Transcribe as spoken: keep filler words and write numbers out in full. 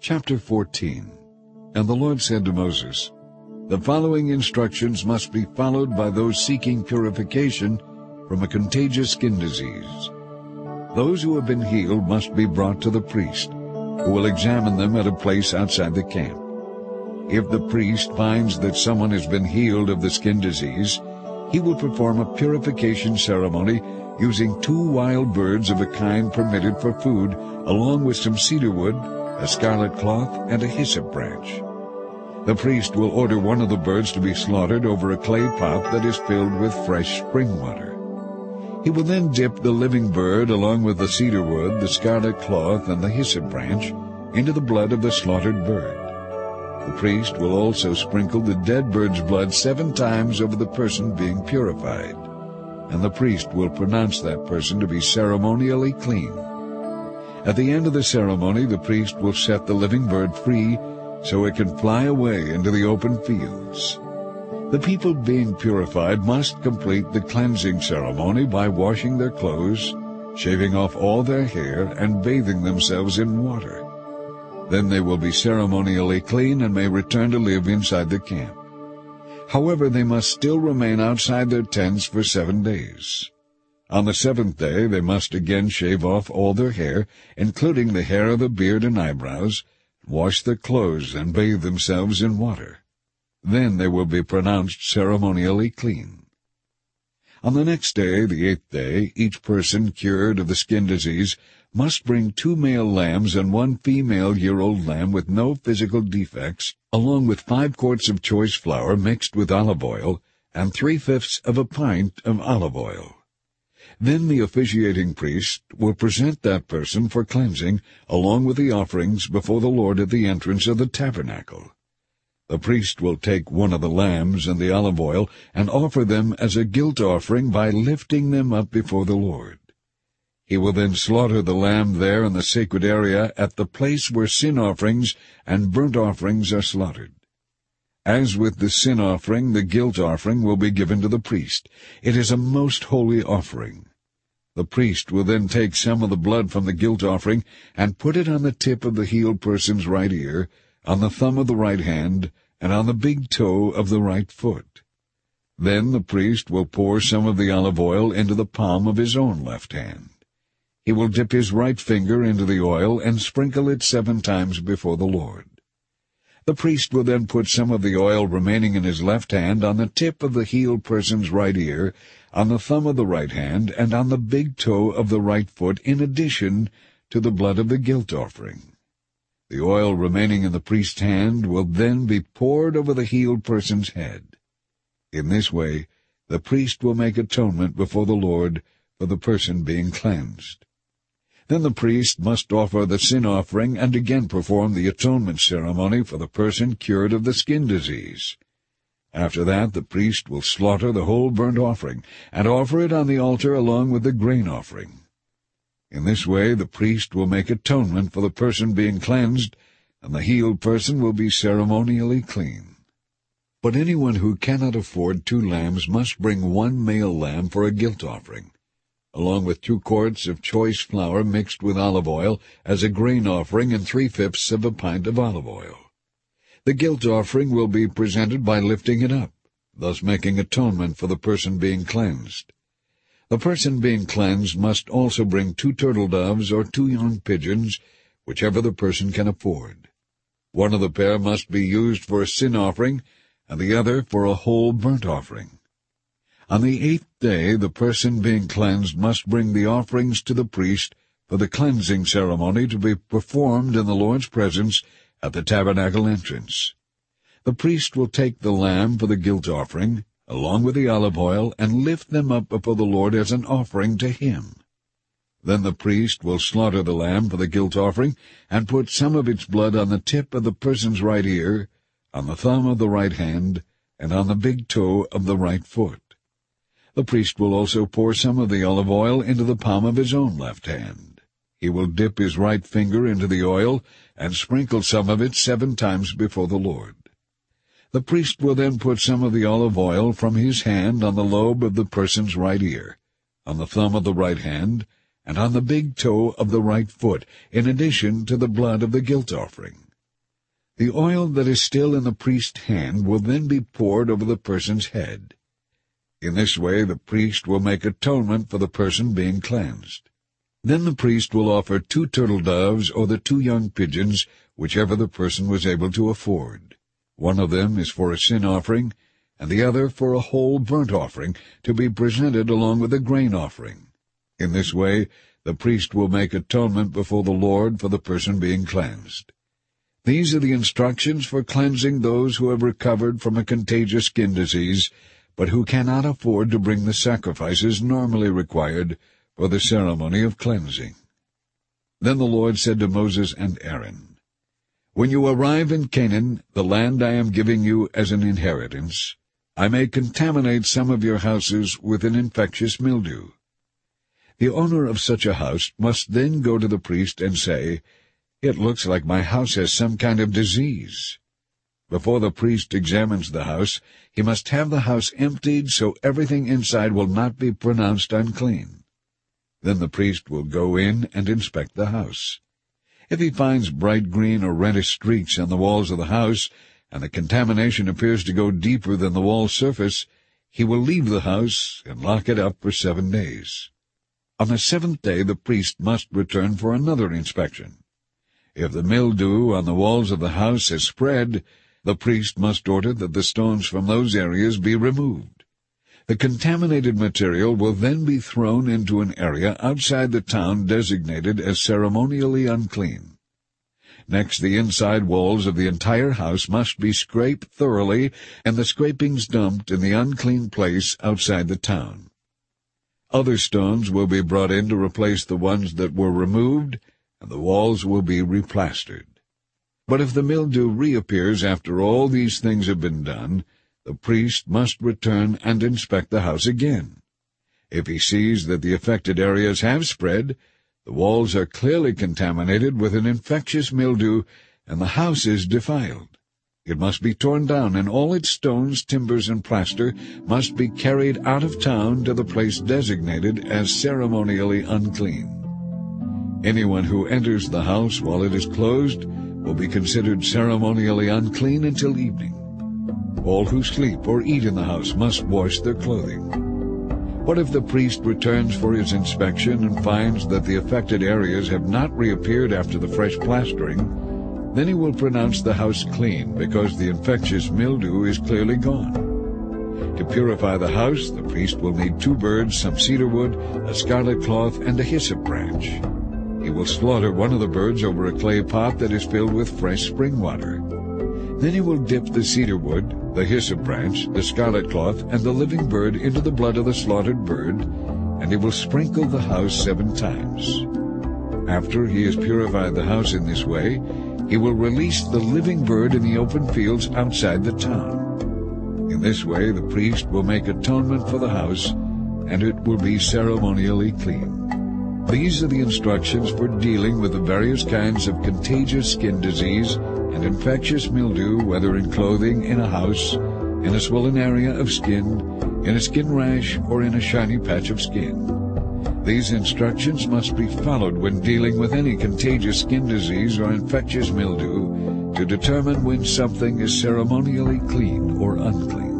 Chapter fourteen. And the Lord said to Moses, The following instructions must be followed by those seeking purification from a contagious skin disease. Those who have been healed must be brought to the priest, who will examine them at a place outside the camp. If the priest finds that someone has been healed of the skin disease, he will perform a purification ceremony using two wild birds of a kind permitted for food, along with some cedar wood, a scarlet cloth, and a hyssop branch. The priest will order one of the birds to be slaughtered over a clay pot that is filled with fresh spring water. He will then dip the living bird along with the cedar wood, the scarlet cloth, and the hyssop branch into the blood of the slaughtered bird. The priest will also sprinkle the dead bird's blood seven times over the person being purified, and the priest will pronounce that person to be ceremonially clean. At the end of the ceremony, the priest will set the living bird free so it can fly away into the open fields. The people being purified must complete the cleansing ceremony by washing their clothes, shaving off all their hair, and bathing themselves in water. Then they will be ceremonially clean and may return to live inside the camp. However, they must still remain outside their tents for seven days. On the seventh day they must again shave off all their hair, including the hair of the beard and eyebrows, wash their clothes, and bathe themselves in water. Then they will be pronounced ceremonially clean. On the next day, the eighth day, each person cured of the skin disease must bring two male lambs and one female year-old lamb with no physical defects, along with five quarts of choice flour mixed with olive oil, and three-fifths of a pint of olive oil. Then the officiating priest will present that person for cleansing, along with the offerings, before the Lord at the entrance of the tabernacle. The priest will take one of the lambs and the olive oil and offer them as a guilt offering by lifting them up before the Lord. He will then slaughter the lamb there in the sacred area at the place where sin offerings and burnt offerings are slaughtered. As with the sin offering, the guilt offering will be given to the priest. It is a most holy offering. The priest will then take some of the blood from the guilt offering and put it on the tip of the healed person's right ear, on the thumb of the right hand, and on the big toe of the right foot. Then the priest will pour some of the olive oil into the palm of his own left hand. He will dip his right finger into the oil and sprinkle it seven times before the Lord. The priest will then put some of the oil remaining in his left hand on the tip of the healed person's right ear, on the thumb of the right hand, and on the big toe of the right foot, in addition to the blood of the guilt offering. The oil remaining in the priest's hand will then be poured over the healed person's head. In this way, the priest will make atonement before the Lord for the person being cleansed. Then the priest must offer the sin offering and again perform the atonement ceremony for the person cured of the skin disease. After that, the priest will slaughter the whole burnt offering and offer it on the altar along with the grain offering. In this way, the priest will make atonement for the person being cleansed, and the healed person will be ceremonially clean. But anyone who cannot afford two lambs must bring one male lamb for a guilt offering, along with two quarts of choice flour mixed with olive oil as a grain offering and three-fifths of a pint of olive oil. The guilt offering will be presented by lifting it up, thus making atonement for the person being cleansed. The person being cleansed must also bring two turtle doves or two young pigeons, whichever the person can afford. One of the pair must be used for a sin offering, and the other for a whole burnt offering. On the eighth day, the person being cleansed must bring the offerings to the priest for the cleansing ceremony to be performed in the Lord's presence at the tabernacle entrance. The priest will take the lamb for the guilt offering, along with the olive oil, and lift them up before the Lord as an offering to him. Then the priest will slaughter the lamb for the guilt offering and put some of its blood on the tip of the person's right ear, on the thumb of the right hand, and on the big toe of the right foot. The priest will also pour some of the olive oil into the palm of his own left hand. He will dip his right finger into the oil and sprinkle some of it seven times before the Lord. The priest will then put some of the olive oil from his hand on the lobe of the person's right ear, on the thumb of the right hand, and on the big toe of the right foot, in addition to the blood of the guilt offering. The oil that is still in the priest's hand will then be poured over the person's head. In this way the priest will make atonement for the person being cleansed. Then the priest will offer two turtle doves or the two young pigeons, whichever the person was able to afford. One of them is for a sin offering, and the other for a whole burnt offering, to be presented along with a grain offering. In this way the priest will make atonement before the Lord for the person being cleansed. These are the instructions for cleansing those who have recovered from a contagious skin disease, but who cannot afford to bring the sacrifices normally required for the ceremony of cleansing. Then the Lord said to Moses and Aaron, "When you arrive in Canaan, the land I am giving you as an inheritance, I may contaminate some of your houses with an infectious mildew. The owner of such a house must then go to the priest and say, 'It looks like my house has some kind of disease.' Before the priest examines the house, he must have the house emptied so everything inside will not be pronounced unclean. Then the priest will go in and inspect the house. If he finds bright green or reddish streaks on the walls of the house, and the contamination appears to go deeper than the wall surface, he will leave the house and lock it up for seven days. On the seventh day the priest must return for another inspection. If the mildew on the walls of the house has spread, the priest must order that the stones from those areas be removed. The contaminated material will then be thrown into an area outside the town designated as ceremonially unclean. Next, the inside walls of the entire house must be scraped thoroughly, and the scrapings dumped in the unclean place outside the town. Other stones will be brought in to replace the ones that were removed, and the walls will be replastered. But if the mildew reappears after all these things have been done, the priest must return and inspect the house again. If he sees that the affected areas have spread, the walls are clearly contaminated with an infectious mildew, and the house is defiled, it must be torn down, and all its stones, timbers, and plaster must be carried out of town to the place designated as ceremonially unclean. Anyone who enters the house while it is closed will be considered ceremonially unclean until evening. All who sleep or eat in the house must wash their clothing. What if the priest returns for his inspection and finds that the affected areas have not reappeared after the fresh plastering? Then he will pronounce the house clean, because the infectious mildew is clearly gone. To purify the house, the priest will need two birds, some cedar wood, a scarlet cloth, and a hyssop branch. He will slaughter one of the birds over a clay pot that is filled with fresh spring water. Then he will dip the cedar wood, the hyssop branch, the scarlet cloth, and the living bird into the blood of the slaughtered bird, and he will sprinkle the house seven times. After he has purified the house in this way, he will release the living bird in the open fields outside the town. In this way the priest will make atonement for the house, and it will be ceremonially clean. These are the instructions for dealing with the various kinds of contagious skin disease and infectious mildew, whether in clothing, in a house, in a swollen area of skin, in a skin rash, or in a shiny patch of skin. These instructions must be followed when dealing with any contagious skin disease or infectious mildew to determine when something is ceremonially clean or unclean.